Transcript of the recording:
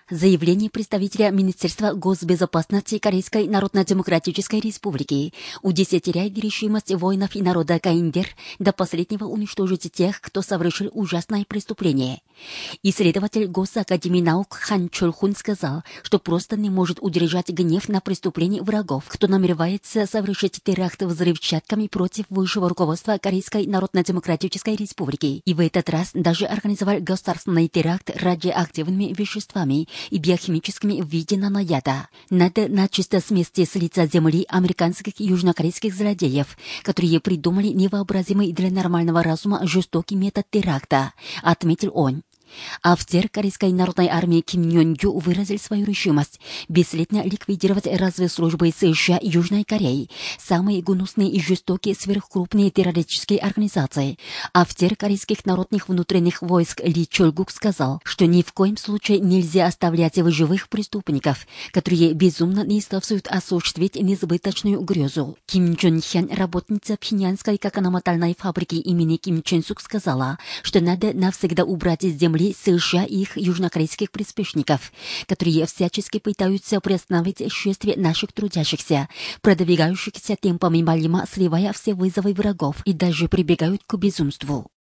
Заявление представителя Министерства госбезопасности Корейской Народно-Демократической Республики удесятеряет решимость воинов и народа КНДР до последнего уничтожить тех, кто совершил ужасное преступление. Исследователь Госакадемии наук Хан Чолхун сказал, что просто не может удержать гнев на преступления врагов, кто намеревается совершить теракт взрывчатками против высшего руководства Корейской Народно-Демократической Республики. И в этот раз даже организовал государственный теракт радиоактивными веществами и биохимическими в виде нанояда. Надо начисто смести с лица земли американских и южнокорейских злодеев, которые придумали невообразимый для нормального разума жестокий метод теракта, отметил он. Офицер Корейской народной армии Ким Йон-гю выразил свою решимость бесследно ликвидировать разведслужбы США и Южной Кореи, самые гнусные и жестокие сверхкрупные террористические организации. Офицер корейских народных внутренних войск Ли Чолгук сказал, что ни в коем случае нельзя оставлять в живых преступников, которые безумно не стараются осуществить несбыточную грезу. Ким Джун Хян, работница пхеньянской кокономатальной фабрики имени Ким Чен Сук, сказала, что надо навсегда убрать с земли США и их южнокорейских приспешников, которые всячески пытаются приостановить шествие наших трудящихся, продвигающихся темпами малима, сливая все вызовы врагов и даже прибегают к безумству.